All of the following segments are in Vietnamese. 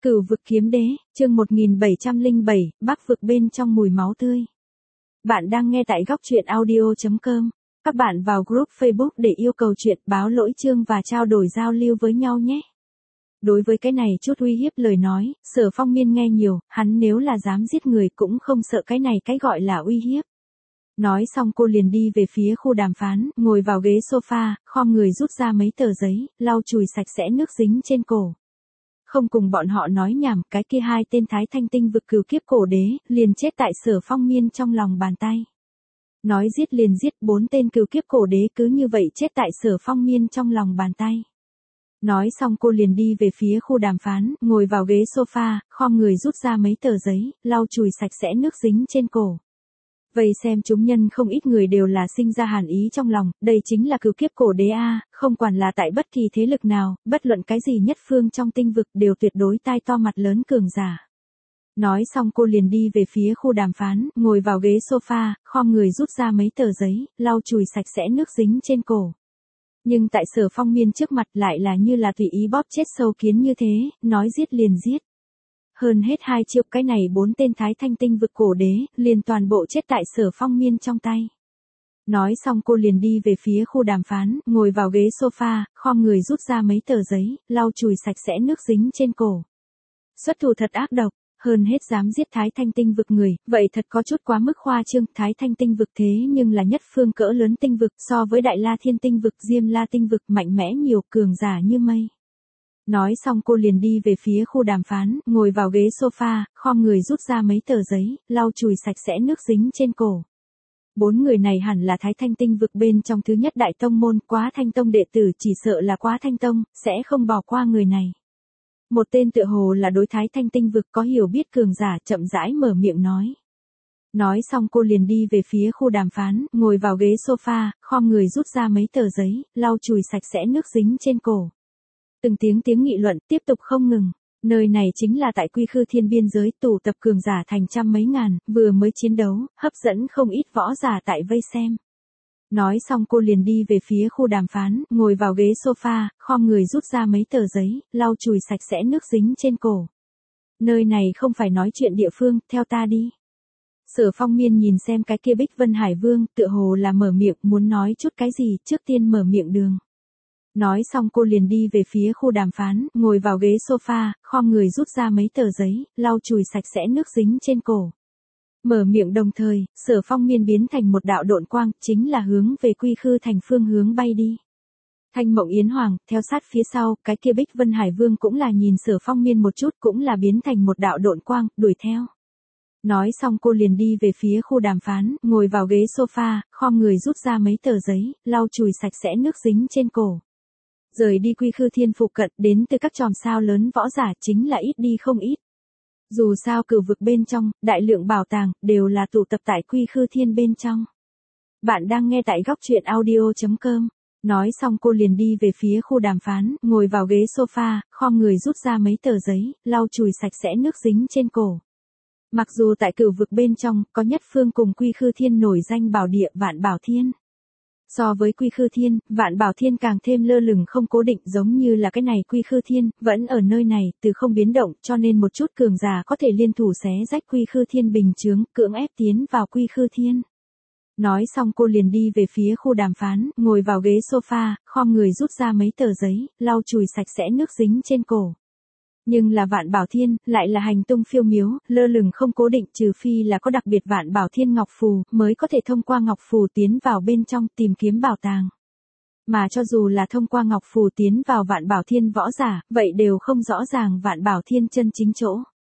Cửu vực kiếm đế, chương 1707, Bắc vực bên trong mùi máu tươi. Bạn đang nghe tại góc truyện audio.com. Các bạn vào group Facebook để yêu cầu chuyện, báo lỗi chương và trao đổi giao lưu với nhau nhé. Đối với cái này chút uy hiếp lời nói, Sở Phong Miên nghe nhiều, hắn nếu là dám giết người cũng không sợ cái này cái gọi là uy hiếp. Nói xong cô liền đi về phía khu đàm phán, ngồi vào ghế sofa, khom người rút ra mấy tờ giấy, lau chùi sạch sẽ nước dính trên cổ. Không cùng bọn họ nói nhảm, cái kia hai tên Thái Thanh Tinh vực cửu kiếp cổ đế, liền chết tại Sở Phong Miên trong lòng bàn tay. Nói giết liền giết, 4 tên cửu kiếp cổ đế cứ như vậy chết tại Sở Phong Miên trong lòng bàn tay. Nói xong cô liền đi về phía khu đàm phán, ngồi vào ghế sofa, khom người rút ra mấy tờ giấy, lau chùi sạch sẽ nước dính trên cổ. Vậy xem chúng nhân không ít người đều là sinh ra hàn ý trong lòng, đây chính là cửu kiếp cổ đế a, không quản là tại bất kỳ thế lực nào, bất luận cái gì nhất phương trong tinh vực đều tuyệt đối tai to mặt lớn cường giả. Nói xong cô liền đi về phía khu đàm phán, ngồi vào ghế sofa, khom người rút ra mấy tờ giấy, lau chùi sạch sẽ nước dính trên cổ. Nhưng tại Sở Phong Miên trước mặt lại là như là tùy ý bóp chết sâu kiến như thế, nói giết liền giết. Hơn hết hai chiêu, cái này 4 tên Thái Thanh Tinh vực cổ đế, liền toàn bộ chết tại Sở Phong Miên trong tay. Nói xong cô liền đi về phía khu đàm phán, ngồi vào ghế sofa, khom người rút ra mấy tờ giấy, lau chùi sạch sẽ nước dính trên cổ. Xuất thủ thật ác độc, hơn hết dám giết Thái Thanh Tinh vực người, vậy thật có chút quá mức khoa trương, Thái Thanh Tinh vực thế nhưng là nhất phương cỡ lớn tinh vực, so với Đại La Thiên Tinh vực, Diêm La Tinh vực mạnh mẽ nhiều, cường giả như mây. Nói xong cô liền đi về phía khu đàm phán, ngồi vào ghế sofa, khom người rút ra mấy tờ giấy, lau chùi sạch sẽ nước dính trên cổ. 4 người này hẳn là Thái Thanh Tinh vực bên trong thứ nhất đại tông môn, Quá Thanh Tông đệ tử, chỉ sợ là Quá Thanh Tông, sẽ không bỏ qua người này. Một tên tựa hồ là đối Thái Thanh Tinh vực có hiểu biết cường giả, chậm rãi mở miệng nói. Nói xong cô liền đi về phía khu đàm phán, ngồi vào ghế sofa, khom người rút ra mấy tờ giấy, lau chùi sạch sẽ nước dính trên cổ. Từng tiếng nghị luận tiếp tục không ngừng. Nơi này chính là tại Quy Khư Thiên biên giới, tụ tập cường giả thành trăm mấy ngàn, vừa mới chiến đấu, hấp dẫn không ít võ giả tại vây xem. Nói xong cô liền đi về phía khu đàm phán, ngồi vào ghế sofa, khom người rút ra mấy tờ giấy, lau chùi sạch sẽ nước dính trên cổ. Nơi này không phải nói chuyện địa phương, theo ta đi. Sở Phong Miên nhìn xem cái kia Bích Vân Hải Vương, tựa hồ là mở miệng, muốn nói chút cái gì, trước tiên mở miệng đường. Nói xong cô liền đi về phía khu đàm phán, ngồi vào ghế sofa, khom người rút ra mấy tờ giấy, lau chùi sạch sẽ nước dính trên cổ. Mở miệng đồng thời, Sở Phong Miên biến thành một đạo độn quang, chính là hướng về Quy Khư thành phương hướng bay đi. Thanh Mộng Yến Hoàng, theo sát phía sau, cái kia Bích Vân Hải Vương cũng là nhìn Sở Phong Miên một chút, cũng là biến thành một đạo độn quang, đuổi theo. Nói xong cô liền đi về phía khu đàm phán, ngồi vào ghế sofa, khom người rút ra mấy tờ giấy, lau chùi sạch sẽ nước dính trên cổ. Rời đi Quy Khư Thiên phụ cận, đến từ các chòm sao lớn võ giả chính là ít đi không ít. Dù sao cửu vực bên trong, đại lượng bảo tàng, đều là tụ tập tại Quy Khư Thiên bên trong. Bạn đang nghe tại góc truyện audio.com. Nói xong cô liền đi về phía khu đàm phán, ngồi vào ghế sofa, khom người rút ra mấy tờ giấy, lau chùi sạch sẽ nước dính trên cổ. Mặc dù tại cửu vực bên trong, có nhất phương cùng Quy Khư Thiên nổi danh bảo địa Vạn Bảo Thiên. So với Quy Khư Thiên, Vạn Bảo Thiên càng thêm lơ lửng không cố định, giống như là cái này Quy Khư Thiên, vẫn ở nơi này, từ không biến động, cho nên một chút cường giả có thể liên thủ xé rách Quy Khư Thiên bình chướng, cưỡng ép tiến vào Quy Khư Thiên. Nói xong cô liền đi về phía khu đàm phán, ngồi vào ghế sofa, khom người rút ra mấy tờ giấy, lau chùi sạch sẽ nước dính trên cổ. Nhưng là Vạn Bảo Thiên, lại là hành tung phiêu miếu, lơ lửng không cố định, trừ phi là có đặc biệt Vạn Bảo Thiên Ngọc Phù, mới có thể thông qua Ngọc Phù tiến vào bên trong, tìm kiếm bảo tàng. Mà cho dù là thông qua Ngọc Phù tiến vào Vạn Bảo Thiên võ giả, vậy đều không rõ ràng Vạn Bảo Thiên chân chính chỗ.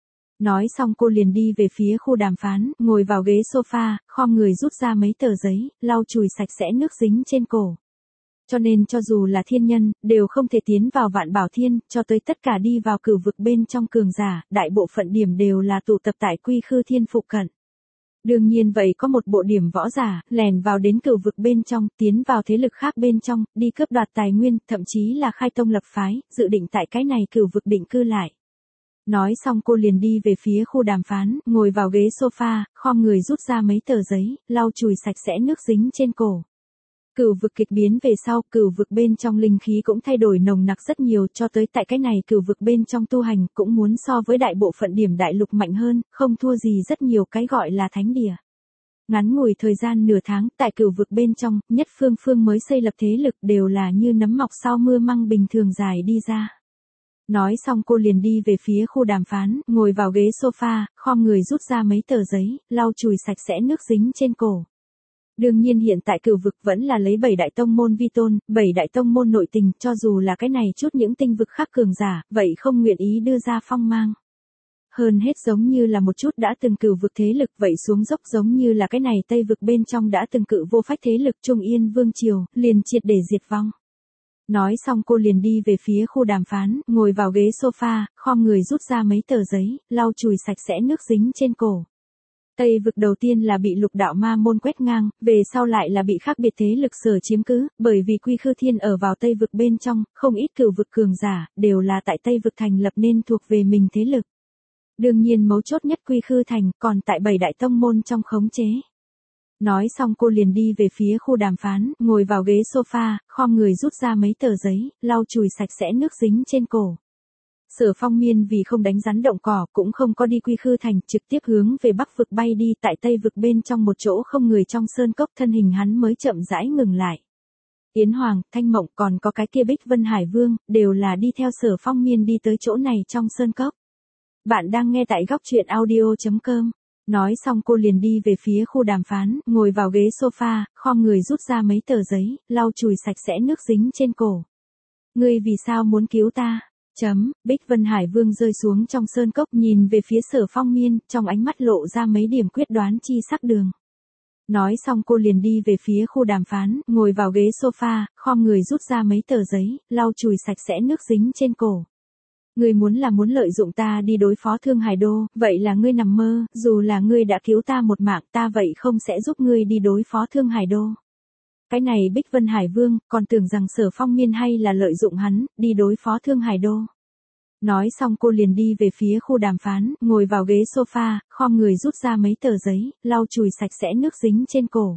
Nói xong cô liền đi về phía khu đàm phán, ngồi vào ghế sofa, khom người rút ra mấy tờ giấy, lau chùi sạch sẽ nước dính trên cổ. Cho nên cho dù là thiên nhân, đều không thể tiến vào Vạn Bảo Thiên, cho tới tất cả đi vào cửu vực bên trong cường giả, đại bộ phận điểm đều là tụ tập tại Quy Khư Thiên phụ cận. Đương nhiên vậy có một bộ điểm võ giả, lèn vào đến cửu vực bên trong, tiến vào thế lực khác bên trong, đi cướp đoạt tài nguyên, thậm chí là khai tông lập phái, dự định tại cái này cửu vực định cư lại. Nói xong cô liền đi về phía khu đàm phán, ngồi vào ghế sofa, khom người rút ra mấy tờ giấy, lau chùi sạch sẽ nước dính trên cổ. Cửu vực kịch biến về sau, cửu vực bên trong linh khí cũng thay đổi nồng nặc rất nhiều, cho tới tại cái này cửu vực bên trong tu hành cũng muốn so với đại bộ phận điểm đại lục mạnh hơn, không thua gì rất nhiều cái gọi là thánh địa. Ngắn ngủi thời gian nửa tháng, tại cửu vực bên trong, nhất phương phương mới xây lập thế lực đều là như nấm mọc sau mưa măng bình thường dài đi ra. Nói xong cô liền đi về phía khu đàm phán, ngồi vào ghế sofa, khom người rút ra mấy tờ giấy, lau chùi sạch sẽ nước dính trên cổ. Đương nhiên hiện tại cửu vực vẫn là lấy 7 đại tông môn vi tôn, 7 đại tông môn nội tình, cho dù là cái này chút những tinh vực khác cường giả, vậy không nguyện ý đưa ra phong mang. Hơn hết giống như là một chút đã từng cửu vực thế lực vậy xuống dốc giống như là cái này Tây vực bên trong đã từng cự vô phách thế lực Trung Yên Vương Triều, liền triệt để diệt vong. Nói xong cô liền đi về phía khu đàm phán, ngồi vào ghế sofa, khom người rút ra mấy tờ giấy, lau chùi sạch sẽ nước dính trên cổ. Tây vực đầu tiên là bị lục đạo ma môn quét ngang, về sau lại là bị khác biệt thế lực sở chiếm cứ, bởi vì Quy Khư Thiên ở vào Tây vực bên trong, không ít cửu vực cường giả, đều là tại Tây vực thành lập nên thuộc về mình thế lực. Đương nhiên mấu chốt nhất Quy Khư Thành, còn tại 7 đại tông môn trong khống chế. Nói xong cô liền đi về phía khu đàm phán, ngồi vào ghế sofa, khom người rút ra mấy tờ giấy, lau chùi sạch sẽ nước dính trên cổ. Sở Phong Miên vì không đánh rắn động cỏ cũng không có đi Quy Khư Thành, trực tiếp hướng về Bắc vực bay đi, tại Tây vực bên trong một chỗ không người trong sơn cốc, thân hình hắn mới chậm rãi ngừng lại. Yến Hoàng, Thanh Mộng còn có cái kia Bích Vân Hải Vương, đều là đi theo Sở Phong Miên đi tới chỗ này trong sơn cốc. Bạn đang nghe tại góc truyện audio.com. Nói xong cô liền đi về phía khu đàm phán, ngồi vào ghế sofa, khom người rút ra mấy tờ giấy, lau chùi sạch sẽ nước dính trên cổ. Ngươi vì sao muốn cứu ta? Bích Vân Hải Vương rơi xuống trong sơn cốc nhìn về phía Sở Phong Miên, trong ánh mắt lộ ra mấy điểm quyết đoán chi sắc đường. Nói xong cô liền đi về phía khu đàm phán, ngồi vào ghế sofa, khom người rút ra mấy tờ giấy, lau chùi sạch sẽ nước dính trên cổ. Ngươi muốn lợi dụng ta đi đối phó Thương Hải Đô, vậy là ngươi nằm mơ, dù là ngươi đã cứu ta một mạng ta vậy không sẽ giúp ngươi đi đối phó Thương Hải Đô. Cái này Bích Vân Hải Vương, còn tưởng rằng Sở Phong Miên hay là lợi dụng hắn, đi đối phó Thương Hải Đô. Nói xong cô liền đi về phía khu đàm phán, ngồi vào ghế sofa, khom người rút ra mấy tờ giấy, lau chùi sạch sẽ nước dính trên cổ.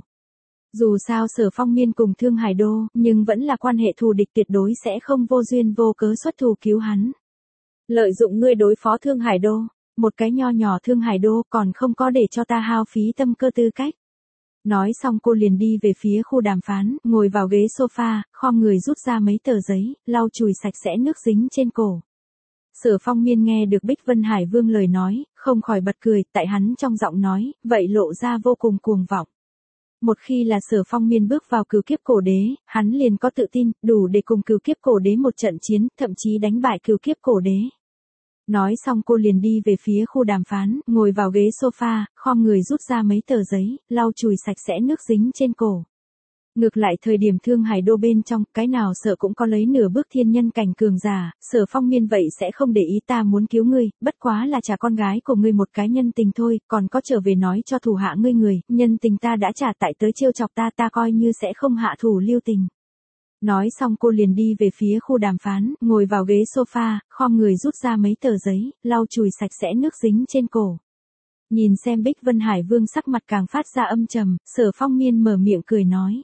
Dù sao Sở Phong Miên cùng Thương Hải Đô, nhưng vẫn là quan hệ thù địch tuyệt đối sẽ không vô duyên vô cớ xuất thủ cứu hắn. Lợi dụng ngươi đối phó Thương Hải Đô, một cái nho nhỏ Thương Hải Đô còn không có để cho ta hao phí tâm cơ tư cách. Nói xong cô liền đi về phía khu đàm phán, ngồi vào ghế sofa, khom người rút ra mấy tờ giấy, lau chùi sạch sẽ nước dính trên cổ. Sở Phong Miên nghe được Bích Vân Hải Vương lời nói, không khỏi bật cười, tại hắn trong giọng nói, vậy lộ ra vô cùng cuồng vọng. Một khi là Sở Phong Miên bước vào cửu kiếp cổ đế, hắn liền có tự tin, đủ để cùng cửu kiếp cổ đế một trận chiến, thậm chí đánh bại cửu kiếp cổ đế. Nói xong cô liền đi về phía khu đàm phán, ngồi vào ghế sofa, khom người rút ra mấy tờ giấy, lau chùi sạch sẽ nước dính trên cổ. Ngược lại thời điểm Thương Hải Đô bên trong, cái nào sợ cũng có lấy nửa bước thiên nhân cảnh cường giả, Sở Phong Miên vậy sẽ không để ý ta muốn cứu ngươi, bất quá là trả con gái của ngươi một cái nhân tình thôi, còn có trở về nói cho thủ hạ ngươi người, nhân tình ta đã trả tại tới trêu chọc ta coi như sẽ không hạ thủ lưu tình. Nói xong cô liền đi về phía khu đàm phán, ngồi vào ghế sofa, khom người rút ra mấy tờ giấy, lau chùi sạch sẽ nước dính trên cổ. Nhìn xem Bích Vân Hải Vương sắc mặt càng phát ra âm trầm, Sở Phong Miên mở miệng cười nói.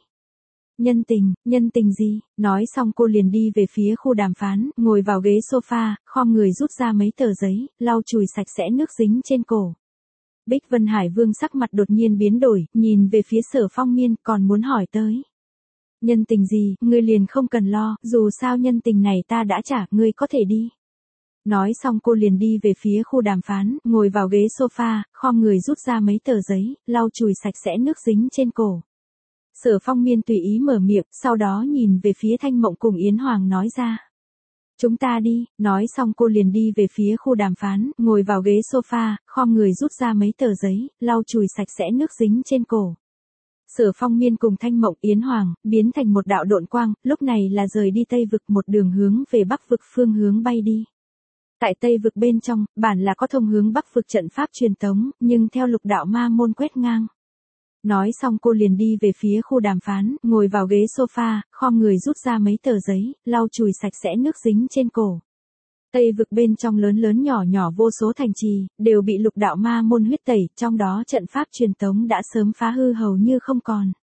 Nhân tình gì? Nói xong cô liền đi về phía khu đàm phán, ngồi vào ghế sofa, khom người rút ra mấy tờ giấy, lau chùi sạch sẽ nước dính trên cổ. Bích Vân Hải Vương sắc mặt đột nhiên biến đổi, nhìn về phía Sở Phong Miên, còn muốn hỏi tới. Nhân tình gì, ngươi liền không cần lo, dù sao nhân tình này ta đã trả, ngươi có thể đi. Nói xong cô liền đi về phía khu đàm phán, ngồi vào ghế sofa, khom người rút ra mấy tờ giấy, lau chùi sạch sẽ nước dính trên cổ. Sở Phong Miên tùy ý mở miệng, sau đó nhìn về phía Thanh Mộng cùng Yến Hoàng nói ra. Chúng ta đi, nói xong cô liền đi về phía khu đàm phán, ngồi vào ghế sofa, khom người rút ra mấy tờ giấy, lau chùi sạch sẽ nước dính trên cổ. Sở Phong Miên cùng Thanh Mộng Yến Hoàng, biến thành một đạo độn quang, lúc này là rời đi Tây vực một đường hướng về Bắc vực phương hướng bay đi. Tại Tây vực bên trong, bản là có thông hướng Bắc vực trận pháp truyền tống, nhưng theo lục đạo ma môn quét ngang. Nói xong cô liền đi về phía khu đàm phán, ngồi vào ghế sofa, khom người rút ra mấy tờ giấy, lau chùi sạch sẽ nước dính trên cổ. Tây vực bên trong lớn nhỏ nhỏ vô số thành trì, đều bị lục đạo ma môn huyết tẩy, trong đó trận pháp truyền tống đã sớm phá hư hầu như không còn.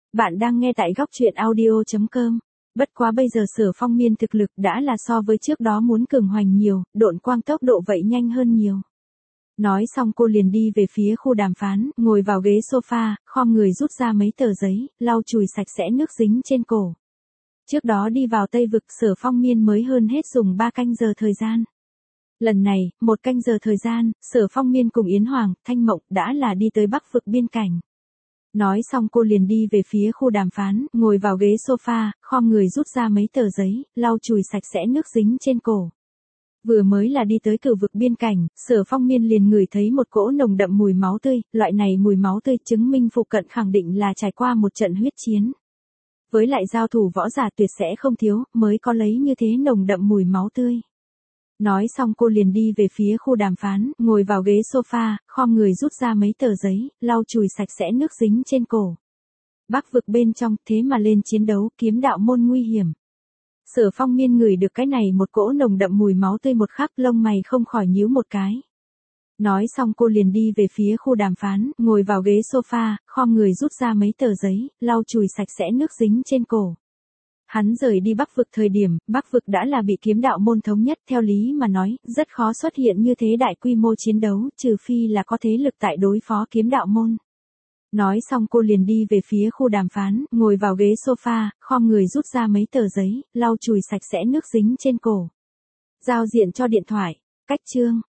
Bạn đang nghe tại góc truyện audio.com. Bất quá bây giờ Sở Phong Miên thực lực đã là so với trước đó muốn cường hoành nhiều, độn quang tốc độ vậy nhanh hơn nhiều. Nói xong cô liền đi về phía khu đàm phán, ngồi vào ghế sofa, khom người rút ra mấy tờ giấy, lau chùi sạch sẽ nước dính trên cổ. Trước đó đi vào Tây Vực Sở Phong Miên mới hơn hết dùng 3 canh giờ thời gian. Lần này, 1 canh giờ thời gian, Sở Phong Miên cùng Yến Hoàng, Thanh Mộng đã là đi tới Bắc Vực biên cảnh. Nói xong cô liền đi về phía khu đàm phán, ngồi vào ghế sofa, khom người rút ra mấy tờ giấy, lau chùi sạch sẽ nước dính trên cổ. Vừa mới là đi tới Cửu Vực biên cảnh, Sở Phong Miên liền ngửi thấy một cỗ nồng đậm mùi máu tươi, loại này mùi máu tươi chứng minh phụ cận khẳng định là trải qua một trận huyết chiến. Với lại giao thủ võ giả tuyệt sẽ không thiếu, mới có lấy như thế nồng đậm mùi máu tươi. Nói xong cô liền đi về phía khu đàm phán, ngồi vào ghế sofa, khom người rút ra mấy tờ giấy, lau chùi sạch sẽ nước dính trên cổ. Bắc Vực bên trong, thế mà lên chiến đấu, kiếm đạo môn nguy hiểm. Sở Phong Miên ngửi được cái này một cỗ nồng đậm mùi máu tươi một khắc, lông mày không khỏi nhíu một cái. Nói xong cô liền đi về phía khu đàm phán, ngồi vào ghế sofa, khom người rút ra mấy tờ giấy, lau chùi sạch sẽ nước dính trên cổ. Hắn rời đi Bắc Vực thời điểm, Bắc Vực đã là bị kiếm đạo môn thống nhất, theo lý mà nói, rất khó xuất hiện như thế đại quy mô chiến đấu, trừ phi là có thế lực tại đối phó kiếm đạo môn. Nói xong cô liền đi về phía khu đàm phán, ngồi vào ghế sofa, khom người rút ra mấy tờ giấy, lau chùi sạch sẽ nước dính trên cổ. Giao diện cho điện thoại, cách chương.